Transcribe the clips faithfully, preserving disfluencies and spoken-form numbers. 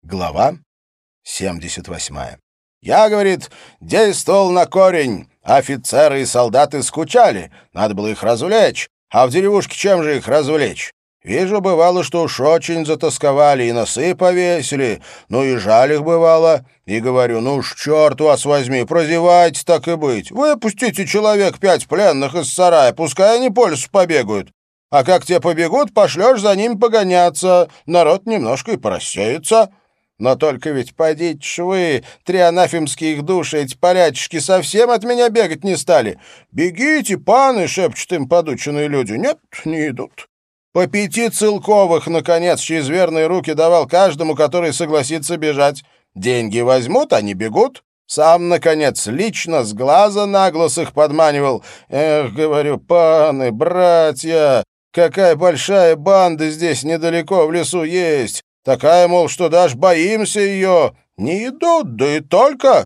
Глава семьдесят восьмая. Я, говорит, действовал на корень. Офицеры и солдаты скучали, надо было их развлечь. А в деревушке чем же их развлечь? Вижу, бывало, что уж очень затасковали и носы повесили, ну и жаль их бывало. И говорю, ну уж черт вас возьми, прозевайте так и быть. Выпустите человек пять пленных из сарая, пускай они по лесу побегают. А как те побегут, пошлешь за ними погоняться, народ немножко и порассеется. Но только ведь подите ж вы, три анафемские их души, эти полячишки, совсем от меня бегать не стали. Бегите, паны, шепчут им подученные люди. Нет, не идут. По пяти целковых, наконец, через верные руки давал каждому, который согласится бежать. Деньги возьмут, они бегут. Сам, наконец, лично с глаза на глаз их подманивал. Эх, говорю, паны, братья, какая большая банда здесь недалеко в лесу есть. Такая, мол, что даже боимся ее. Не идут, да и только.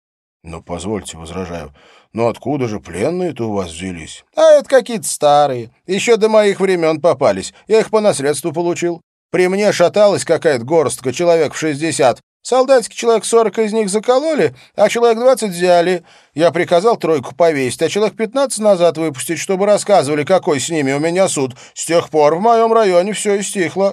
Ну, позвольте, возражаю, но откуда же пленные-то у вас взялись? А это какие-то старые. Еще до моих времен попались. Я их по наследству получил. При мне шаталась какая-то горстка, человек в шестьдесят. Солдатики человек сорок из них закололи, а человек двадцать взяли. Я приказал тройку повесить, а человек пятнадцать назад выпустить, чтобы рассказывали, какой с ними у меня суд. С тех пор в моем районе все и стихло.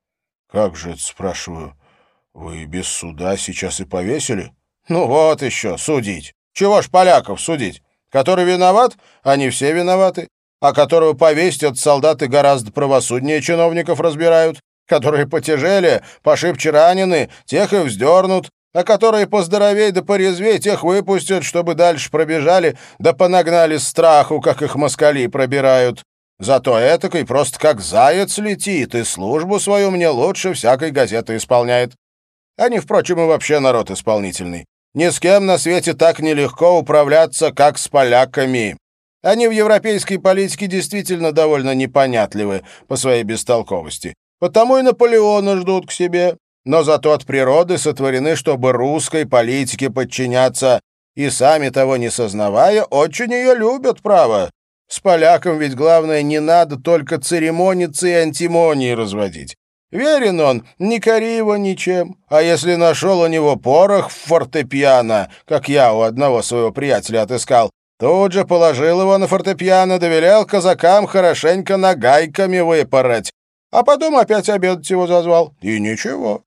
Как же это, спрашиваю, вы без суда сейчас и повесили? Ну вот еще, судить. Чего ж поляков судить? Который виноват, они все виноваты. А которого повесить, от солдаты гораздо правосуднее чиновников разбирают. Которые потяжелее, пошибче ранены, тех и вздернут. А которые поздоровей да порезвей, тех выпустят, чтобы дальше пробежали, да понагнали страху, как их москали пробирают. Зато этакой просто как заяц летит, и службу свою мне лучше всякой газеты исполняет. Они, впрочем, и вообще народ исполнительный. Ни с кем на свете так нелегко управляться, как с поляками. Они в европейской политике действительно довольно непонятливы по своей бестолковости. Потому и Наполеона ждут к себе. Но зато от природы сотворены, чтобы русской политике подчиняться, и сами того не сознавая, очень ее любят, право. С поляком ведь главное не надо только церемониться и антимонии разводить. Верен он, не кори его ничем. А если нашел у него порох в фортепиано, как я у одного своего приятеля отыскал, тут же положил его на фортепиано, довелел казакам хорошенько нагайками выпороть. А потом опять обедать его зазвал. И ничего.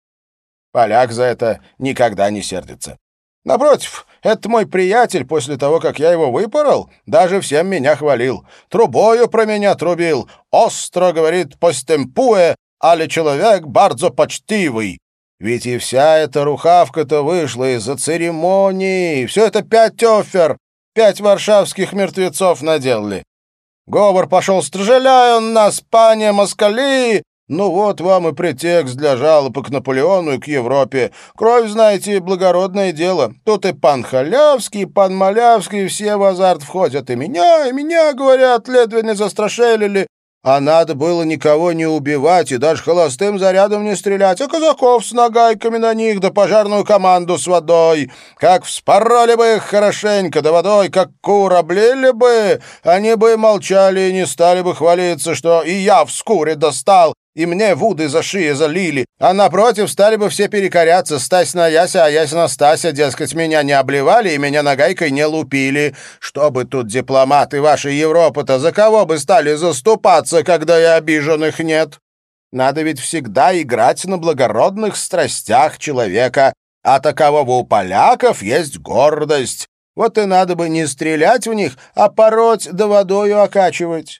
Поляк за это никогда не сердится. Напротив, это мой приятель, после того, как я его выпорол, даже всем меня хвалил. Трубою про меня трубил. Остро, говорит, постемпуе, але человек бардзо почтивый. Ведь и вся эта рухавка-то вышла из-за церемонии. Все это пять офер, пять варшавских мертвецов наделали. Говор пошел, стражеляй он нас, пане москали. Ну вот вам и претекст для жалобы к Наполеону и к Европе. Кровь, знаете, благородное дело. Тут и пан Халявский, и пан Малявский, все в азарт входят. И меня, и меня, говорят, ледве не застрашелили. А надо было никого не убивать и даже холостым зарядом не стрелять, а казаков с нагайками на них, да пожарную команду с водой. Как вспороли бы их хорошенько, да водой, как кур облили бы, они бы молчали и не стали бы хвалиться, что и я в скуре достал, и мне вуды за шею залили, а напротив стали бы все перекоряться, Стась на Яся, а Ясь на Стася, дескать, меня не обливали и меня нагайкой не лупили. Что бы тут дипломаты вашей Европы-то, за кого бы стали заступаться, когда и обиженных нет? Надо ведь всегда играть на благородных страстях человека, а такового у поляков есть гордость. Вот и надо бы не стрелять в них, а пороть да водою окачивать.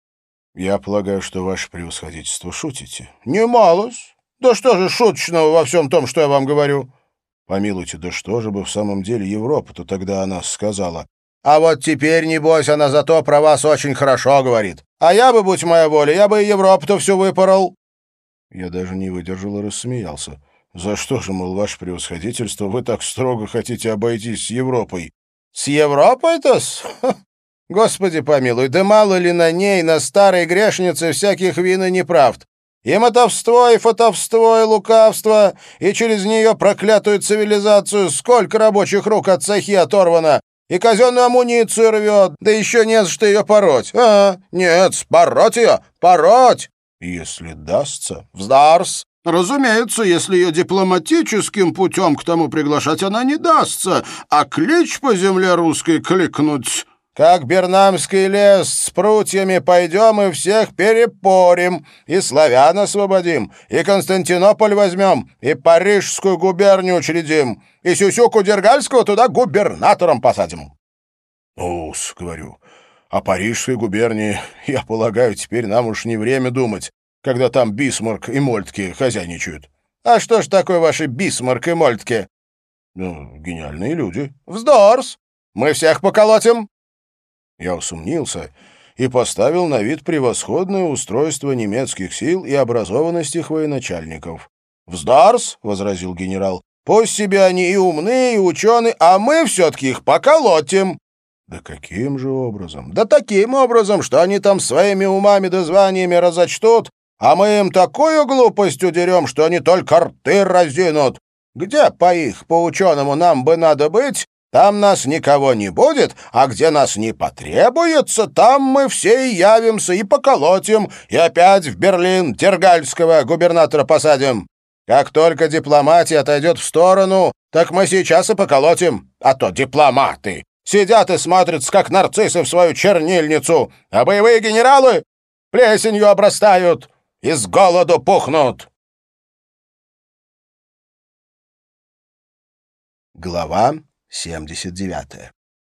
Я полагаю, что ваше превосходительство шутите. Немалость. Да что же шуточного во всем том, что я вам говорю? Помилуйте, да что же бы в самом деле Европа-то тогда о нас сказала? А вот теперь, небось, она зато про вас очень хорошо говорит. А я бы, будь моя воля, я бы и Европу-то всю выпорол. Я даже не выдержал и рассмеялся. За что же, мол, ваше превосходительство, вы так строго хотите обойтись с Европой? С Европой-то? Господи помилуй, да мало ли на ней, на старой грешнице, всяких вин и неправд. И мотовство, и фотовство, и лукавство, и через нее проклятую цивилизацию сколько рабочих рук от цехи оторвано, и казенную амуницию рвет, да еще не за что ее пороть. А, нет, пороть ее, пороть! Если дастся, вздарс. Разумеется, если ее дипломатическим путем к тому приглашать она не дастся, а клич по земле русской кликнуть. Как Бернамский лес с прутьями пойдем и всех перепорим, и славян освободим, и Константинополь возьмем, и Парижскую губернию учредим, и Сюсюку Дергальского туда губернатором посадим. Ус, говорю, о Парижской губернии, я полагаю, теперь нам уж не время думать, когда там Бисмарк и Мольтке хозяйничают. А что ж такое ваши Бисмарк и Мольтке? Ну, гениальные люди. Вздорс! Мы всех поколотим. Я усомнился и поставил на вид превосходное устройство немецких сил и образованность их военачальников. «Вздорс!» — возразил генерал. «Пусть себе они и умные, и ученые, а мы все-таки их поколотим!» «Да каким же образом?» «Да таким образом, что они там своими умами да званиями разочтут, а мы им такую глупость удерем, что они только рты разинут. Где по их, по ученому нам бы надо быть, там нас никого не будет, а где нас не потребуется, там мы все и явимся, и поколотим, и опять в Берлин Тергальского губернатора посадим. Как только дипломатия отойдет в сторону, так мы сейчас и поколотим. А то дипломаты сидят и смотрятся, как нарциссы в свою чернильницу, а боевые генералы плесенью обрастают и с голоду пухнут». Глава семьдесят девятая.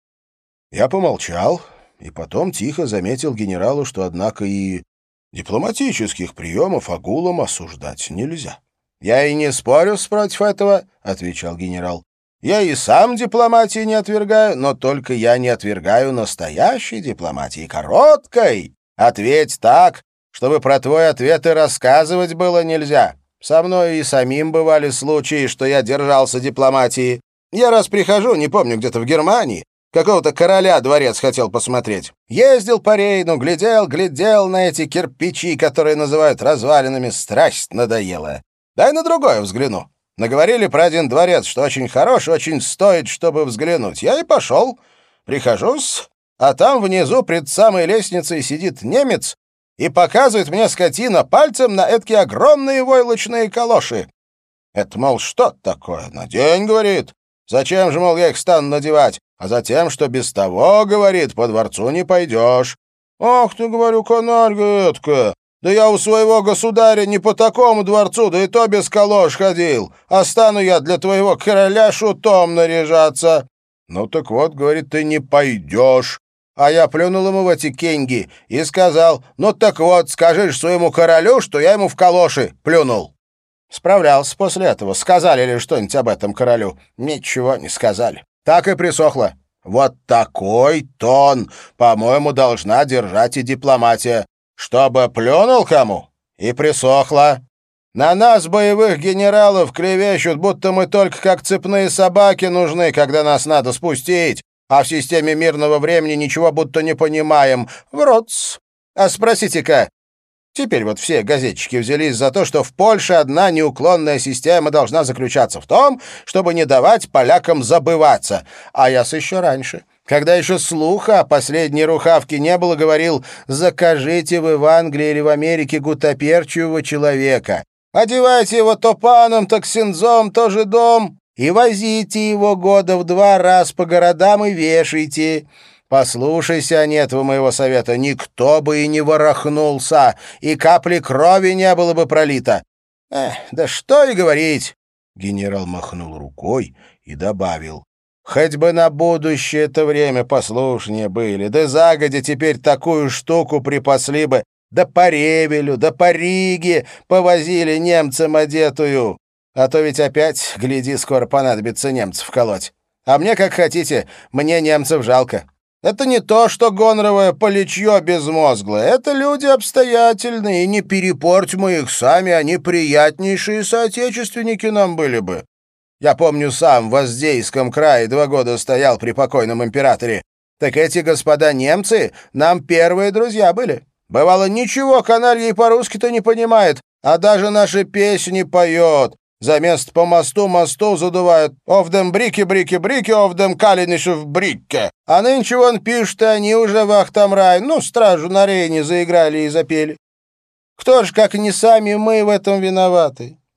Я помолчал и потом тихо заметил генералу, что, однако, и дипломатических приемов агулом осуждать нельзя. «Я и не спорю против этого», — отвечал генерал. «Я и сам дипломатии не отвергаю, но только я не отвергаю настоящей дипломатии, короткой. Ответь так, чтобы про твой ответ и рассказывать было нельзя. Со мной и самим бывали случаи, что я держался дипломатии. Я раз прихожу, не помню, где-то в Германии, какого-то короля дворец хотел посмотреть. Ездил по Рейну, глядел, глядел на эти кирпичи, которые называют развалинами, страсть надоела. Дай на другое взгляну. Наговорили про один дворец, что очень хорош, очень стоит, чтобы взглянуть. Я и пошел. Прихожусь, а там внизу пред самой лестницей сидит немец и показывает мне, скотина, пальцем на эти огромные войлочные калоши. Это, мол, что такое? Надень, говорит. Зачем же, мол, я их стану надевать? А затем, что без того, говорит, по дворцу не пойдешь. Ах ты, говорю, канальга этка. Да я у своего государя не по такому дворцу, да и то без калош ходил. А стану я для твоего короля шутом наряжаться. Ну так вот, говорит, ты не пойдешь. А я плюнул ему в эти кеньги и сказал, ну так вот, скажи своему королю, что я ему в калоши плюнул. Справлялся после этого. Сказали ли что-нибудь об этом королю? Ничего не сказали. Так и присохло. Вот такой тон, по-моему, должна держать и дипломатия. Чтобы плюнул кому и присохло. На нас, боевых генералов, клевещут, будто мы только как цепные собаки нужны, когда нас надо спустить, а в системе мирного времени ничего будто не понимаем. Вротс. А спросите-ка, теперь вот все газетчики взялись за то, что в Польше одна неуклонная система должна заключаться в том, чтобы не давать полякам забываться. А я с еще раньше, когда еще слуха о последней рухавке не было, говорил, закажите вы в Англии или в Америке гутоперчивого человека. Одевайте его то паном, то ксензом, то жидом, и возите его года в два раз по городам и вешайте. Послушайся они этого моего совета, никто бы и не ворохнулся, и капли крови не было бы пролито. Эх, да что и говорить. Генерал махнул рукой и добавил. Хоть бы на будущее это время послушнее были, да загодя теперь такую штуку припасли бы, да по Ревелю, да по Риге повозили немцам одетую. А то ведь опять, гляди, скоро понадобится немцев колоть. А мне, как хотите, мне немцев жалко. Это не то, что гоноровое поличье безмозглое. Это люди обстоятельные, и не перепорть мы их сами, они приятнейшие соотечественники нам были бы. Я помню, сам в Воздейском крае два года стоял при покойном императоре. Так эти господа немцы нам первые друзья были. Бывало, ничего канальей по-русски-то не понимает, а даже наши песни поет. За место по мосту мосту задувают «Овдем брики-брики-брики, овдем калинишев брике». А нынче он пишет, и они уже в Ахтамрай, ну, стражу на Рейне заиграли и запели. Кто ж, как не сами мы, в этом виноваты?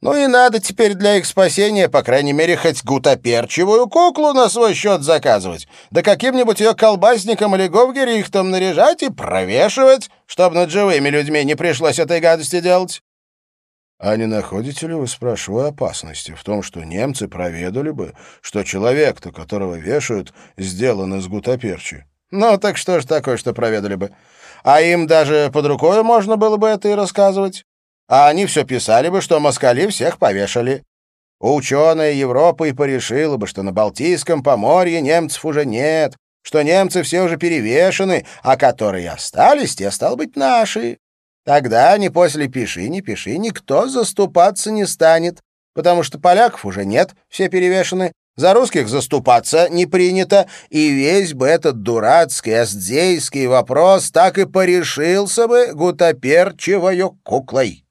Ну и надо теперь для их спасения, по крайней мере, хоть гутоперчивую куклу на свой счет заказывать, да каким-нибудь ее колбасником или говгерихтом наряжать и провешивать, чтобы над живыми людьми не пришлось этой гадости делать. А не находите ли вы, спрашиваю, опасности в том, что немцы проведали бы, что человек-то, которого вешают, сделан из гутоперчи? Ну, так что ж такое, что проведали бы? А им даже под рукой можно было бы это и рассказывать. А они все писали бы, что москали всех повешали. Ученая Европа и порешила бы, что на Балтийском поморье немцев уже нет, что немцы все уже перевешены, а которые остались, те, стало быть, наши. Тогда ни после пиши, ни пиши, никто заступаться не станет, потому что поляков уже нет, все перевешены, за русских заступаться не принято, и весь бы этот дурацкий аздзейский вопрос так и порешился бы гутоперчивою куклой.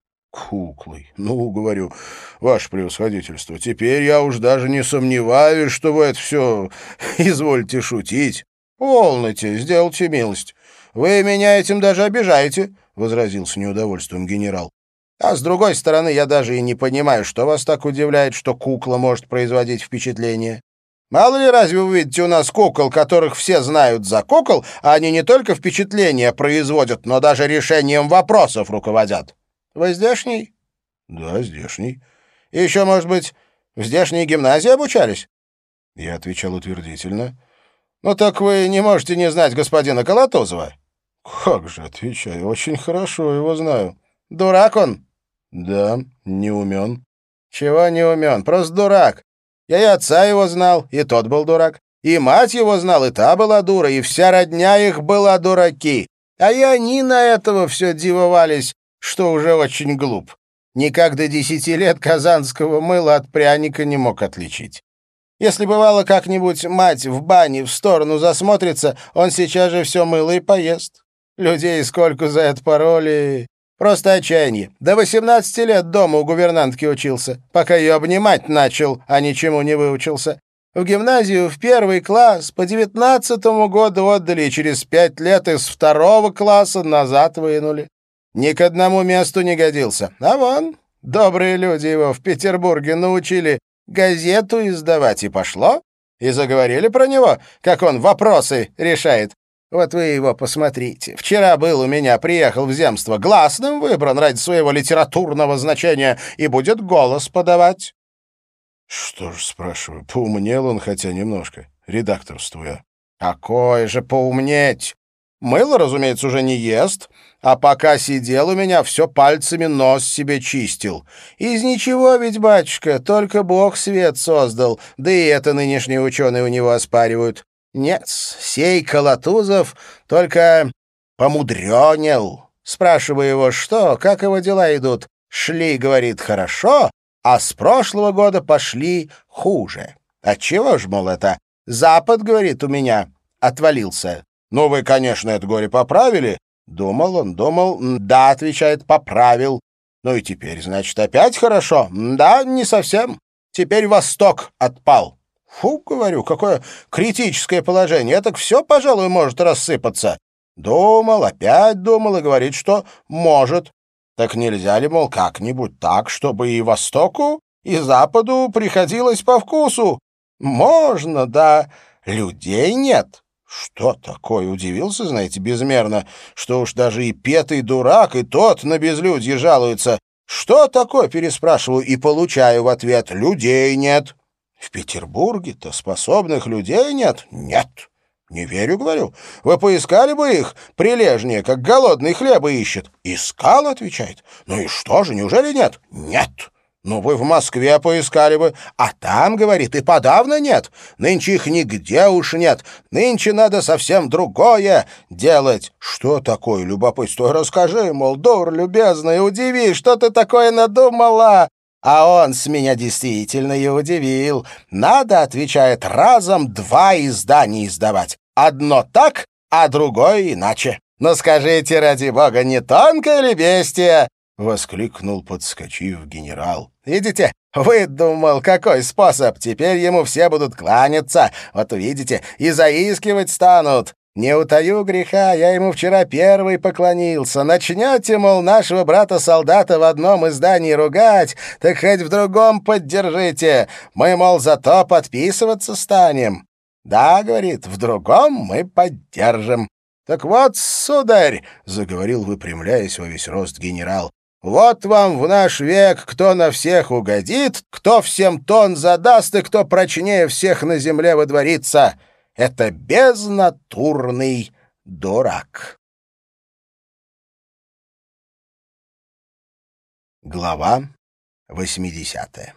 Куклой. Ну, говорю, ваше превосходительство, теперь я уж даже не сомневаюсь, что вы это все извольте шутить. Полноте, сделайте милость. Вы меня этим даже обижаете, — возразил с неудовольствием генерал. А с другой стороны, я даже и не понимаю, что вас так удивляет, что кукла может производить впечатление. Мало ли, разве вы видите у нас кукол, которых все знают за кукол, а они не только впечатления производят, но даже решением вопросов руководят? Вы здешний? Да, здешний. И еще, может быть, в здешней гимназии обучались? Я отвечал утвердительно. Ну так вы не можете не знать господина Колотозова. Как же, отвечаю, очень хорошо его знаю. Дурак он? Да, не умен. Чего не умен? Просто дурак. Я и отца его знал, и тот был дурак. И мать его знал, и та была дура, и вся родня их была дураки. А и они на этого все дивовались, что уже очень глуп. Никак до десяти лет казанского мыла от пряника не мог отличить. Если бывало как-нибудь мать в бане в сторону засмотрится, он сейчас же все мыло и поест. Людей сколько за это пароли. Просто отчаяние. До восемнадцати лет дома у гувернантки учился, пока ее обнимать начал, а ничему не выучился. В гимназию в первый класс по девятнадцатому году отдали и через пять лет из второго класса назад вынули. Ни к одному месту не годился. А вон, добрые люди его в Петербурге научили газету издавать, и пошло. И заговорили про него, как он вопросы решает. Вот вы его посмотрите. Вчера был у меня, приехал в земство, гласным выбран ради своего литературного значения и будет голос подавать. Что ж, спрашиваю, поумнел он хотя немножко, редакторствуя. Какое же поумнеть? Мыло, разумеется, уже не ест, а пока сидел у меня, все пальцами нос себе чистил. Из ничего ведь, батюшка, только Бог свет создал, да и это нынешние ученые у него оспаривают. Нет, сей Колотузов только помудренел. Спрашиваю его, что, как его дела идут. Шли, говорит, хорошо, а с прошлого года пошли хуже. Отчего ж, мол, это? Запад, говорит, у меня отвалился. Ну, вы, конечно, это горе поправили. Думал он, думал. Да, отвечает, поправил. Ну и теперь, значит, опять хорошо? Да, не совсем. Теперь Восток отпал. Фу, говорю, какое критическое положение. Так все, пожалуй, может рассыпаться. Думал, опять думал и говорит, что может. Так нельзя ли, мол, как-нибудь так, чтобы и Востоку, и Западу приходилось по вкусу? Можно, да, людей нет. Что такое? Удивился, знаете, безмерно, что уж даже и петый дурак, и тот на безлюдье жалуется. Что такое, переспрашиваю, и получаю в ответ: людей нет. В Петербурге-то способных людей нет? Нет. Не верю, говорю. Вы поискали бы их прилежнее, как голодный хлеба ищет. Искал, отвечает. Ну и что же, неужели нет? Нет. Ну, вы в Москве поискали бы, а там, говорит, и подавно нет. Нынче их нигде уж нет. Нынче надо совсем другое делать. Что такое, любопытство? Расскажи, мол, дур любезная, удиви, что ты такое надумала? А он с меня действительно и удивил. Надо, отвечает, разом два издания издавать. Одно так, а другое иначе. Ну скажите, ради бога, не тонкое ли бестия? — воскликнул, подскочив генерал. «Видите, выдумал, какой способ. Теперь ему все будут кланяться. Вот увидите, и заискивать станут. Не утаю греха, я ему вчера первый поклонился. Начнете, мол, нашего брата-солдата в одном из зданий ругать, так хоть в другом поддержите. Мы, мол, зато подписываться станем. Да, говорит, в другом мы поддержим. Так вот, сударь, — заговорил, выпрямляясь во весь рост генерал, — вот вам в наш век кто на всех угодит, кто всем тон задаст и кто прочнее всех на земле водворится. Это безнатурный дурак. Глава восьмидесятая.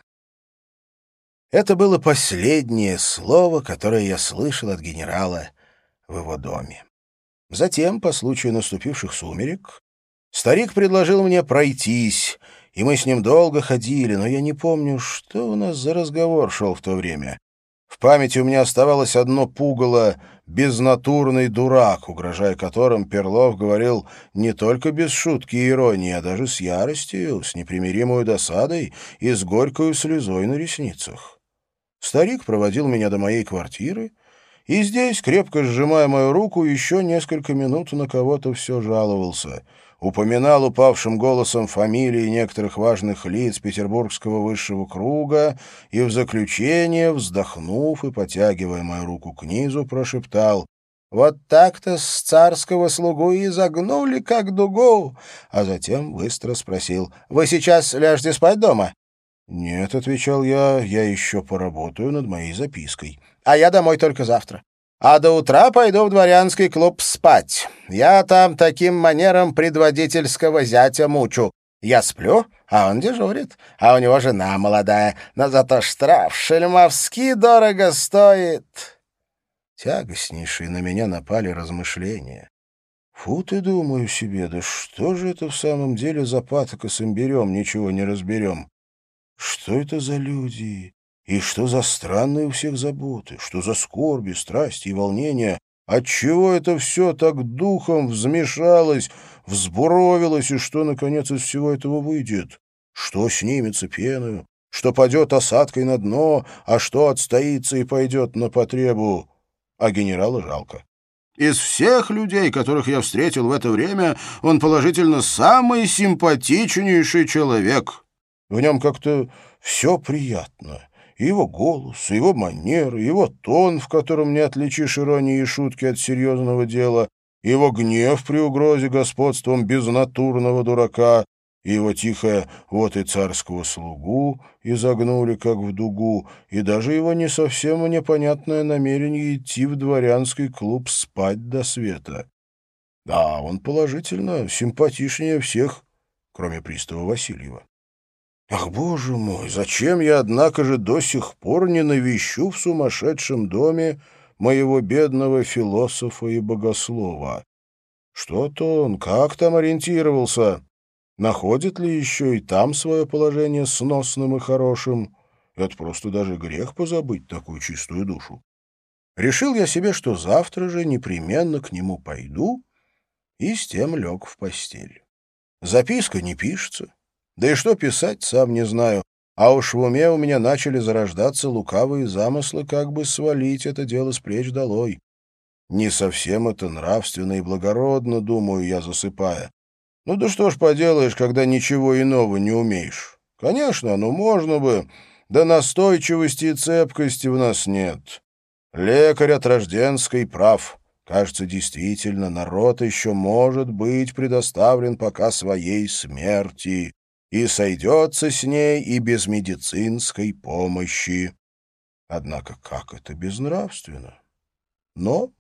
Это было последнее слово, которое я слышал от генерала в его доме. Затем, по случаю наступивших сумерек, старик предложил мне пройтись, и мы с ним долго ходили, но я не помню, что у нас за разговор шел в то время. В памяти у меня оставалось одно пугало «безнатурный дурак», угрожая которым Перлов говорил не только без шутки и иронии, а даже с яростью, с непримиримой досадой и с горькой слезой на ресницах. Старик проводил меня до моей квартиры, и здесь, крепко сжимая мою руку, еще несколько минут на кого-то все жаловался. Упоминал упавшим голосом фамилии некоторых важных лиц петербургского высшего круга и в заключение, вздохнув и потягивая мою руку к низу, прошептал: «Вот так-то с царского слугу и загнули, как дугу!» А затем быстро спросил: «Вы сейчас ляжете спать дома?» «Нет», — отвечал я, — «я еще поработаю над моей запиской». «А я домой только завтра. А до утра пойду в дворянский клуб спать. Я там таким манером предводительского зятя мучу. Я сплю, а он дежурит, а у него жена молодая, но зато штраф шельмовски дорого стоит». Тягостнейшие на меня напали размышления. Фу ты, думаю себе, да что же это в самом деле за патока с имбирем, ничего не разберем. Что это за люди? И что за странные у всех заботы? Что за скорби, страсти и волнения? Отчего это все так духом взмешалось, взбуровилось, и что, наконец, из всего этого выйдет? Что снимется пеною? Что падет осадкой на дно, а что отстоится и пойдет на потребу? А генерала жалко. Из всех людей, которых я встретил в это время, он положительно самый симпатичнейший человек. В нем как-то все приятно. И его голос, и его манеры, и его тон, в котором не отличишь иронии и шутки от серьезного дела, и его гнев при угрозе господством безнатурного дурака, и его тихое «вот и царского слугу» изогнули, как в дугу, и даже его не совсем непонятное намерение идти в дворянский клуб спать до света. Да, он положительно симпатичнее всех, кроме пристава Васильева. Ах, боже мой, зачем я, однако же, до сих пор не навещу в сумасшедшем доме моего бедного философа и богослова? Что-то он, как там ориентировался? Находит ли еще и там свое положение сносным и хорошим? Это просто даже грех позабыть такую чистую душу. Решил я себе, что завтра же непременно к нему пойду, и с тем лег в постель. Записка не пишется. Да и что писать, сам не знаю. А уж в уме у меня начали зарождаться лукавые замыслы, как бы свалить это дело с плеч долой. Не совсем это нравственно и благородно, думаю я, засыпая. Ну да что ж поделаешь, когда ничего иного не умеешь. Конечно, ну можно бы, да настойчивости и цепкости в нас нет. Лекарь от рожденской прав. Кажется, действительно, народ еще может быть предоставлен пока своей смерти и сойдется с ней и без медицинской помощи. Однако как это безнравственно? Но,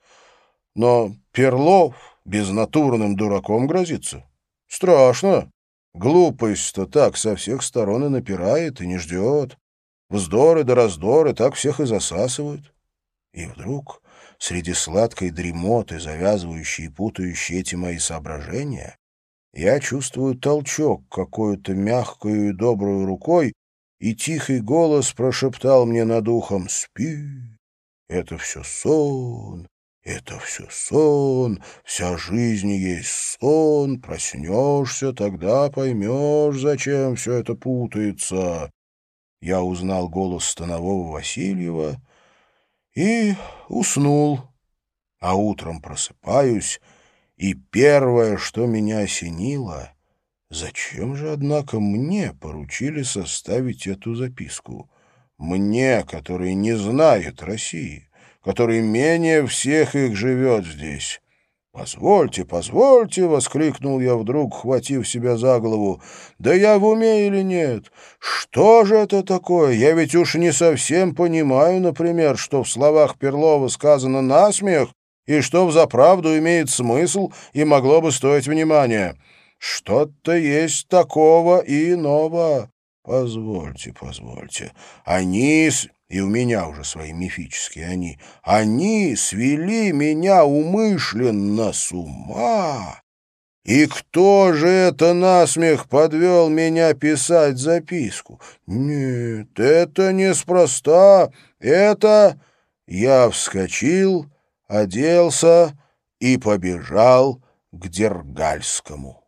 но Перлов безнатурным дураком грозится. Страшно. Глупость-то так со всех сторон и напирает, и не ждет. Вздоры да раздоры так всех и засасывают. И вдруг, среди сладкой дремоты, завязывающей и путающей эти мои соображения, я чувствую толчок какой-то мягкую и добрую рукой, и тихий голос прошептал мне над ухом: «Спи, это все сон, это все сон, вся жизнь есть сон, проснешься, тогда поймешь, зачем все это путается». Я узнал голос станового Васильева и уснул. А утром просыпаюсь, и первое, что меня осенило, зачем же, однако, мне поручили составить эту записку? Мне, который не знает России, который менее всех их живет здесь. «Позвольте, позвольте!» — воскликнул я вдруг, хватив себя за голову. «Да я в уме или нет? Что же это такое? Я ведь уж не совсем понимаю, например, что в словах Перлова сказано насмех и что взаправду имеет смысл и могло бы стоить внимания. Что-то есть такого и иного. Позвольте, позвольте. Они... с- И у меня уже свои мифические они. Они свели меня умышленно с ума. И кто же это насмех подвел меня писать записку? Нет, это неспроста. Это... Я вскочил, оделся и побежал к Дергальскому.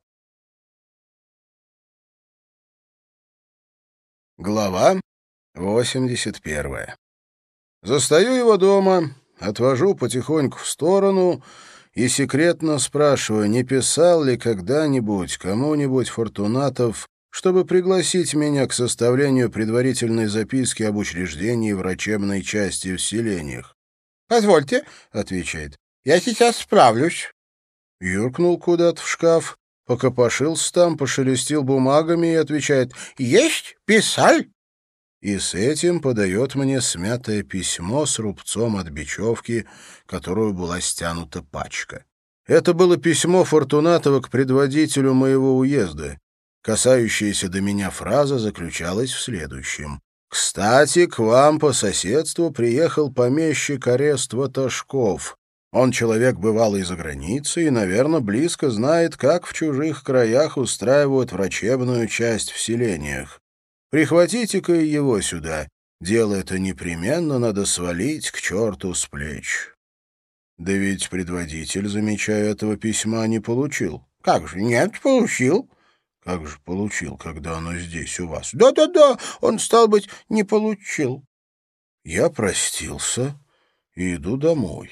Глава восемьдесят первая. Застаю его дома, отвожу потихоньку в сторону и секретно спрашиваю, не писал ли когда-нибудь кому-нибудь Фортунатов, чтобы пригласить меня к составлению предварительной записки об учреждении врачебной части в селениях. «Позвольте», — отвечает, — «я сейчас справлюсь». Юркнул куда-то в шкаф, покопошился там, пошелестил бумагами и отвечает: «Есть, писаль». И с этим подает мне смятое письмо с рубцом от бечевки, которую была стянута пачка. Это было письмо Фортунатова к предводителю моего уезда. Касающаяся до меня фраза заключалась в следующем. «Кстати, к вам по соседству приехал помещик Арест Ваташков. Он человек бывалый за границей и, наверное, близко знает, как в чужих краях устраивают врачебную часть в селениях. Прихватите-ка и его сюда. Дело это непременно надо свалить к черту с плеч». Да ведь предводитель, замечая, этого письма не получил. «Как же, нет, получил». «Как же получил, когда оно здесь у вас?» «Да-да-да, он, стал быть, не получил». Я простился и иду домой.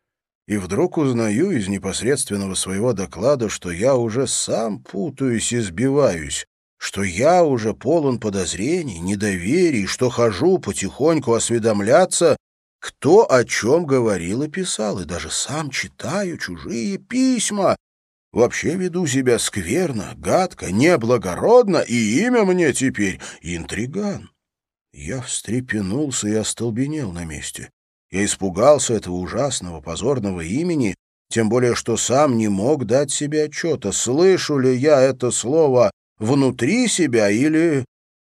И вдруг узнаю из непосредственного своего доклада, что я уже сам путаюсь и сбиваюсь, что я уже полон подозрений, недоверий, что хожу потихоньку осведомляться, кто о чем говорил и писал, и даже сам читаю чужие письма. Вообще веду себя скверно, гадко, неблагородно, и имя мне теперь интриган. Я встрепенулся и остолбенел на месте. Я испугался этого ужасного, позорного имени, тем более что сам не мог дать себе отчета, слышу ли я это слово внутри себя или...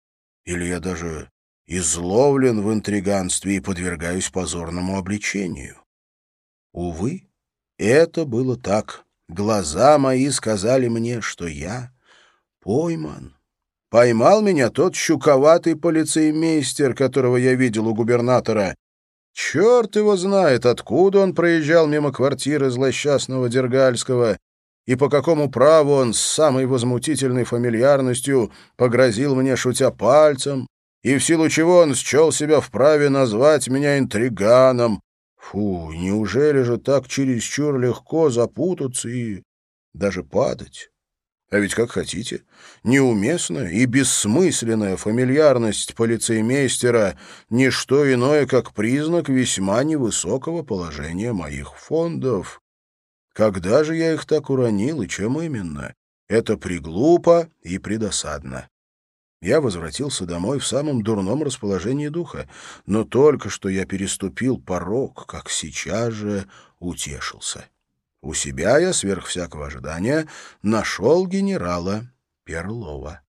Или я даже изловлен в интриганстве и подвергаюсь позорному обличению. Увы, это было так. Глаза мои сказали мне, что я пойман. Поймал меня тот щуковатый полицеймейстер, которого я видел у губернатора. Черт его знает, откуда он проезжал мимо квартиры злосчастного Дергальского и по какому праву он с самой возмутительной фамильярностью погрозил мне, шутя пальцем, и в силу чего он счел себя вправе назвать меня интриганом. Фу, неужели же так чересчур легко запутаться и даже падать? А ведь как хотите, неуместная и бессмысленная фамильярность полицеймейстера — не что иное, как признак весьма невысокого положения моих фондов. Когда же я их так уронил и чем именно? Это приглупо и предосадно. Я возвратился домой в самом дурном расположении духа, но только что я переступил порог, как сейчас же утешился. У себя я, сверх всякого ожидания, нашел генерала Перлова.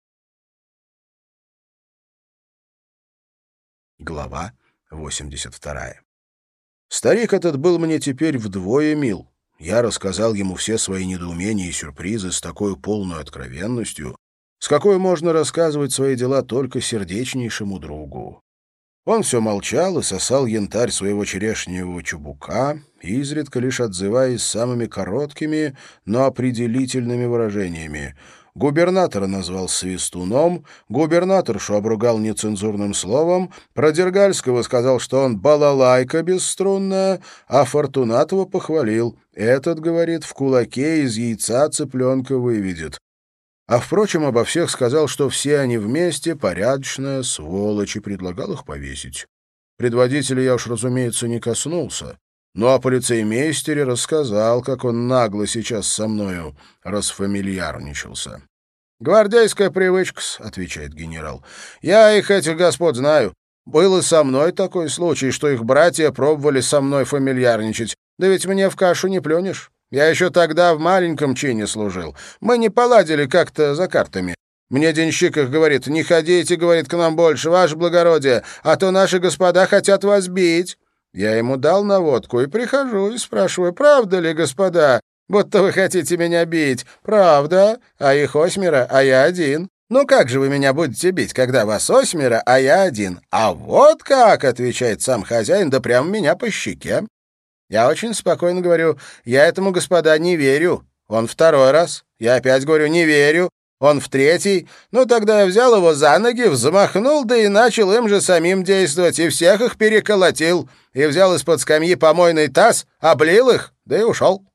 Глава восемьдесят вторая. Старик этот был мне теперь вдвое мил. Я рассказал ему все свои недоумения и сюрпризы с такой полной откровенностью, с какой можно рассказывать свои дела только сердечнейшему другу. Он все молчал и сосал янтарь своего черешневого чубука, изредка лишь отзываясь самыми короткими, но определительными выражениями. губернатора назвал свистуном, губернаторшу обругал нецензурным словом, про Дергальского сказал, что он балалайка бесструнная, а Фортунатова похвалил. Этот, говорит, в кулаке из яйца цыпленка выведет. А, впрочем, обо всех сказал, что все они вместе порядочная сволочь, и предлагал их повесить. Предводителя я уж, разумеется, не коснулся. Ну, а полицеймейстере рассказал, как он нагло сейчас со мною расфамильярничался. «Гвардейская привычка-с», — отвечает генерал. «Я их, этих господ, знаю. Был и со мной такой случай, что их братья пробовали со мной фамильярничать. Да ведь мне в кашу не плюнешь. Я еще тогда в маленьком чине служил. Мы не поладили как-то за картами. Мне денщик их говорит: не ходите, говорит, к нам больше, ваше благородие, а то наши господа хотят вас бить». Я ему дал наводку и прихожу и спрашиваю: правда ли, господа, будто вы хотите меня бить? Правда, а их осьмеро, а я один. Ну как же вы меня будете бить, когда вас осьмеро, а я один? А вот как, отвечает сам хозяин, да прямо меня по щеке. Я очень спокойно говорю: я этому, господа, не верю. Он второй раз. Я опять говорю: не верю. Он в третий. Ну, тогда я взял его за ноги, взмахнул, да и начал им же самим действовать, и всех их переколотил, и взял из-под скамьи помойный таз, облил их, да и ушел.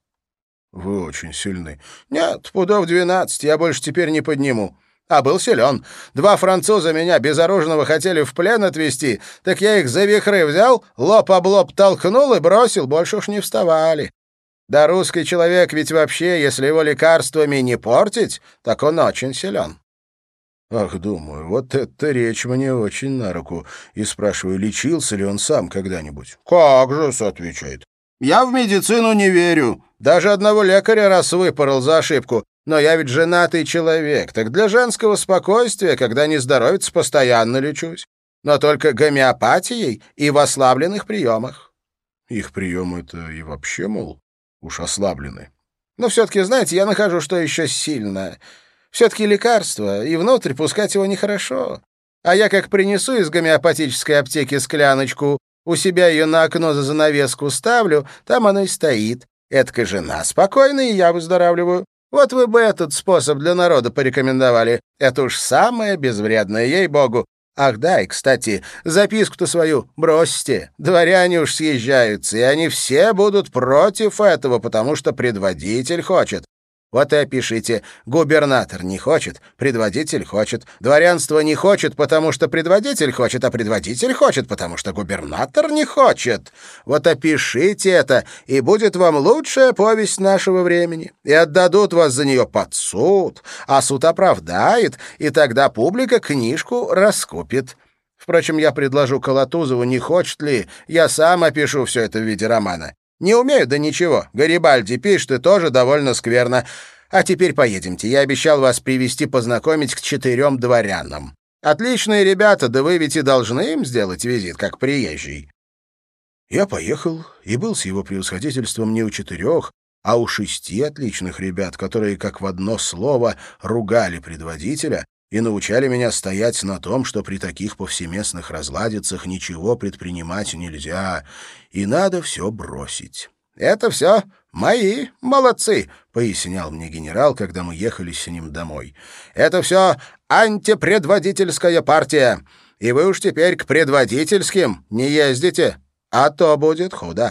Вы очень сильны. Нет, пудов двенадцать, я больше теперь не подниму. А был силен. Два француза меня безоружного хотели в плен отвезти, так я их за вихры взял, лоб об лоб толкнул и бросил, больше уж не вставали. Да русский человек ведь вообще, если его лекарствами не портить, так он очень силен. Ах, думаю, вот эта речь мне очень на руку. И спрашиваю, лечился ли он сам когда-нибудь. Как же, отвечает. Я в медицину не верю. Даже одного лекаря раз выпорол за ошибку. Но я ведь женатый человек, так для женского спокойствия, когда не здоровится, постоянно лечусь. Но только гомеопатией и в ослабленных приемах. Их приемы это и вообще, мол, уж ослаблены. Но все-таки, знаете, я нахожу, что еще сильно. Все-таки лекарство, и внутрь пускать его нехорошо. А я как принесу из гомеопатической аптеки скляночку, у себя ее на окно за занавеску ставлю, там она и стоит. Эдакая жена спокойно, и я выздоравливаю. Вот вы бы этот способ для народа порекомендовали. Это уж самое безвредное, ей-богу. Ах да, и, кстати, записку-то свою бросьте. Дворяне уж съезжаются, и они все будут против этого, потому что предводитель хочет. Вот и опишите: губернатор не хочет, предводитель хочет, дворянство не хочет, потому что предводитель хочет, а предводитель хочет, потому что губернатор не хочет. Вот опишите это, и будет вам лучшая повесть нашего времени, и отдадут вас за нее под суд, а суд оправдает, и тогда публика книжку раскупит. Впрочем, я предложу Колотузову, не хочет ли, я сам опишу все это в виде романа. Не умею, да ничего. Гарибальди пишет, и тоже довольно скверно. А теперь поедемте. Я обещал вас привести познакомить к четырем дворянам. Отличные ребята, да вы ведь и должны им сделать визит, как приезжий. Я поехал и был с его превосходительством не у четырех, а у шести отличных ребят, которые, как в одно слово, ругали предводителя и научали меня стоять на том, что при таких повсеместных разладицах ничего предпринимать нельзя, и надо все бросить. «Это все мои молодцы», — пояснял мне генерал, когда мы ехали с ним домой. «Это все антипредводительская партия, и вы уж теперь к предводительским не ездите, а то будет худо».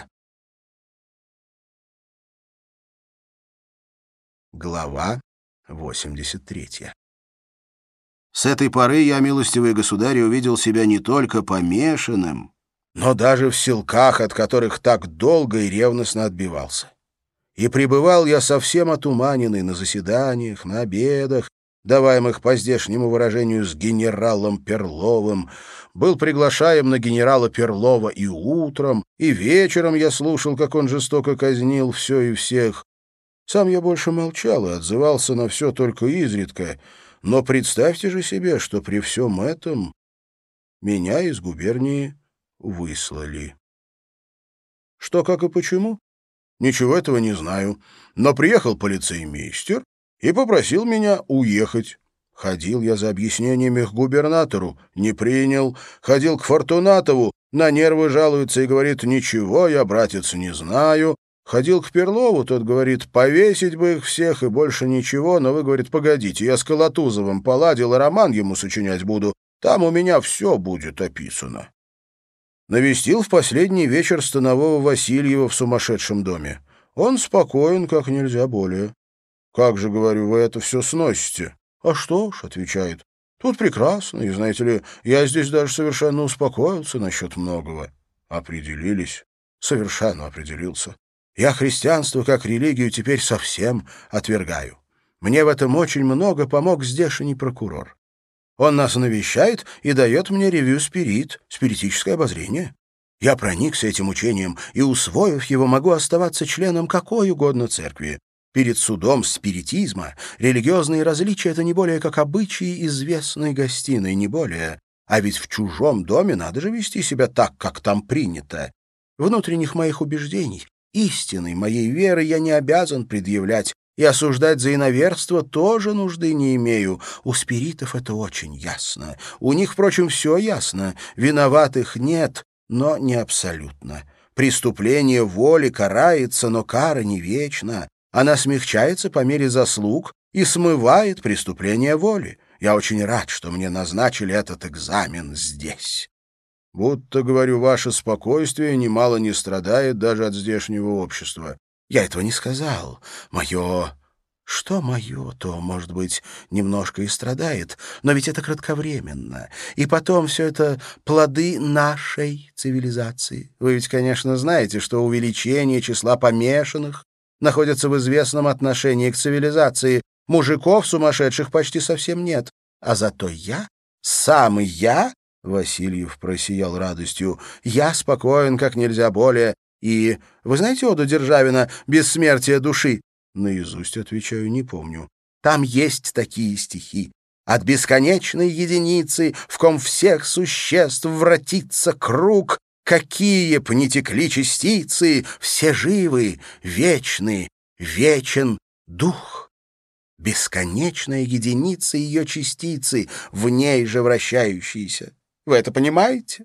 Глава восемьдесят третья. С этой поры я, милостивый государь, увидел себя не только помешанным, но даже в селках, от которых так долго и ревностно отбивался. И пребывал я совсем отуманенный на заседаниях, на обедах, даваемых по здешнему выражению с генералом Перловым, был приглашаем на генерала Перлова и утром, и вечером я слушал, как он жестоко казнил все и всех. Сам я больше молчал и отзывался на все только изредка, но представьте же себе, что при всем этом меня из губернии выслали. Что, как и почему? Ничего этого не знаю, но приехал полицеймейстер и попросил меня уехать. Ходил я за объяснениями к губернатору, не принял. Ходил к Фортунатову, на нервы жалуется и говорит: «Ничего, я, братец, не знаю». Ходил к Перлову, тот говорит, повесить бы их всех и больше ничего, но вы, говорит, погодите, я с Колотузовым поладил и роман ему сочинять буду, там у меня все будет описано. Навестил в последний вечер станового Васильева в сумасшедшем доме. Он спокоен, как нельзя более. «Как же, говорю, вы это все сносите?» «А что ж», — отвечает, — «тут прекрасно, и, знаете ли, я здесь даже совершенно успокоился насчет многого». «Определились?» «Совершенно определился. Я христианство как религию теперь совсем отвергаю. Мне в этом очень много помог здешний прокурор. Он нас навещает и дает мне ревью «Спирит», спиритическое обозрение. Я проникся этим учением и, усвоив его, могу оставаться членом какой угодно церкви. Перед судом спиритизма религиозные различия — это не более как обычаи известной гостиной, не более. А ведь в чужом доме надо же вести себя так, как там принято. Внутренних моих убеждений, истинной моей веры я не обязан предъявлять, и осуждать за иноверство тоже нужды не имею. У спиритов это очень ясно. У них, впрочем, все ясно. Виноватых нет, но не абсолютно. Преступление воли карается, но кара не вечна. Она смягчается по мере заслуг и смывает преступление воли. Я очень рад, что мне назначили этот экзамен здесь. Будто, говорю, ваше спокойствие немало не страдает даже от здешнего общества. Я этого не сказал. Мое... Что мое, то, может быть, немножко и страдает, но ведь это кратковременно. И потом все это плоды нашей цивилизации. Вы ведь, конечно, знаете, что увеличение числа помешанных находится в известном отношении к цивилизации. Мужиков сумасшедших почти совсем нет. А зато я, сам я, Васильев просиял радостью, я спокоен как нельзя более. И вы знаете оду Державина «Бессмертие души»? Наизусть, отвечаю, не помню. Там есть такие стихи. От бесконечной единицы, в ком всех существ вратится круг, какие б ни текли частицы, все живы, вечны, вечен дух. Бесконечная единица ее частицы, в ней же вращающиеся. Вы это понимаете?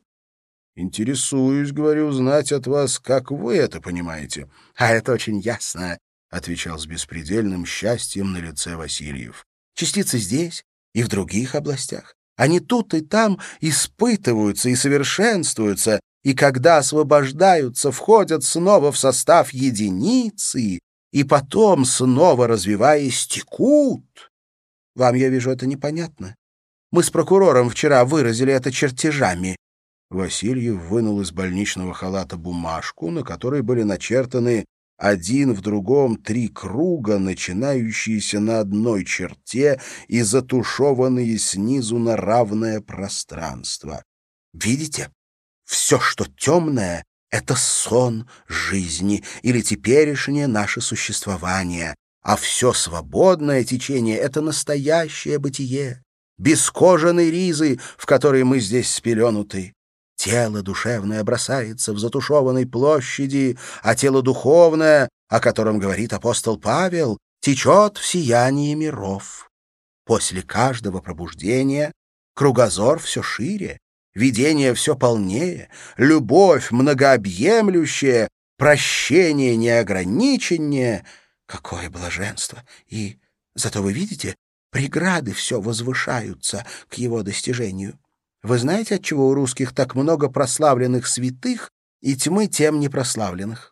Интересуюсь, говорю, знать от вас, как вы это понимаете. А это очень ясно, — отвечал с беспредельным счастьем на лице Васильев. Частицы здесь и в других областях. Они тут и там испытываются и совершенствуются, и когда освобождаются, входят снова в состав единицы, и потом, снова развиваясь, текут. Вам, я вижу, это непонятно. Мы с прокурором вчера выразили это чертежами. Васильев вынул из больничного халата бумажку, на которой были начертаны один в другом три круга, начинающиеся на одной черте и затушеванные снизу на равное пространство. Видите? Все, что темное, — это сон жизни или теперешнее наше существование, а все свободное течение — это настоящее бытие, без кожаной ризы, в которой мы здесь спеленуты. Тело душевное бросается в затушеванной площади, а тело духовное, о котором говорит апостол Павел, течет в сиянии миров. После каждого пробуждения кругозор все шире, видение все полнее, любовь многообъемлющая, прощение неограниченнее. Какое блаженство! И зато вы видите, преграды все возвышаются к его достижению. Вы знаете, отчего у русских так много прославленных святых и тьмы тем непрославленных?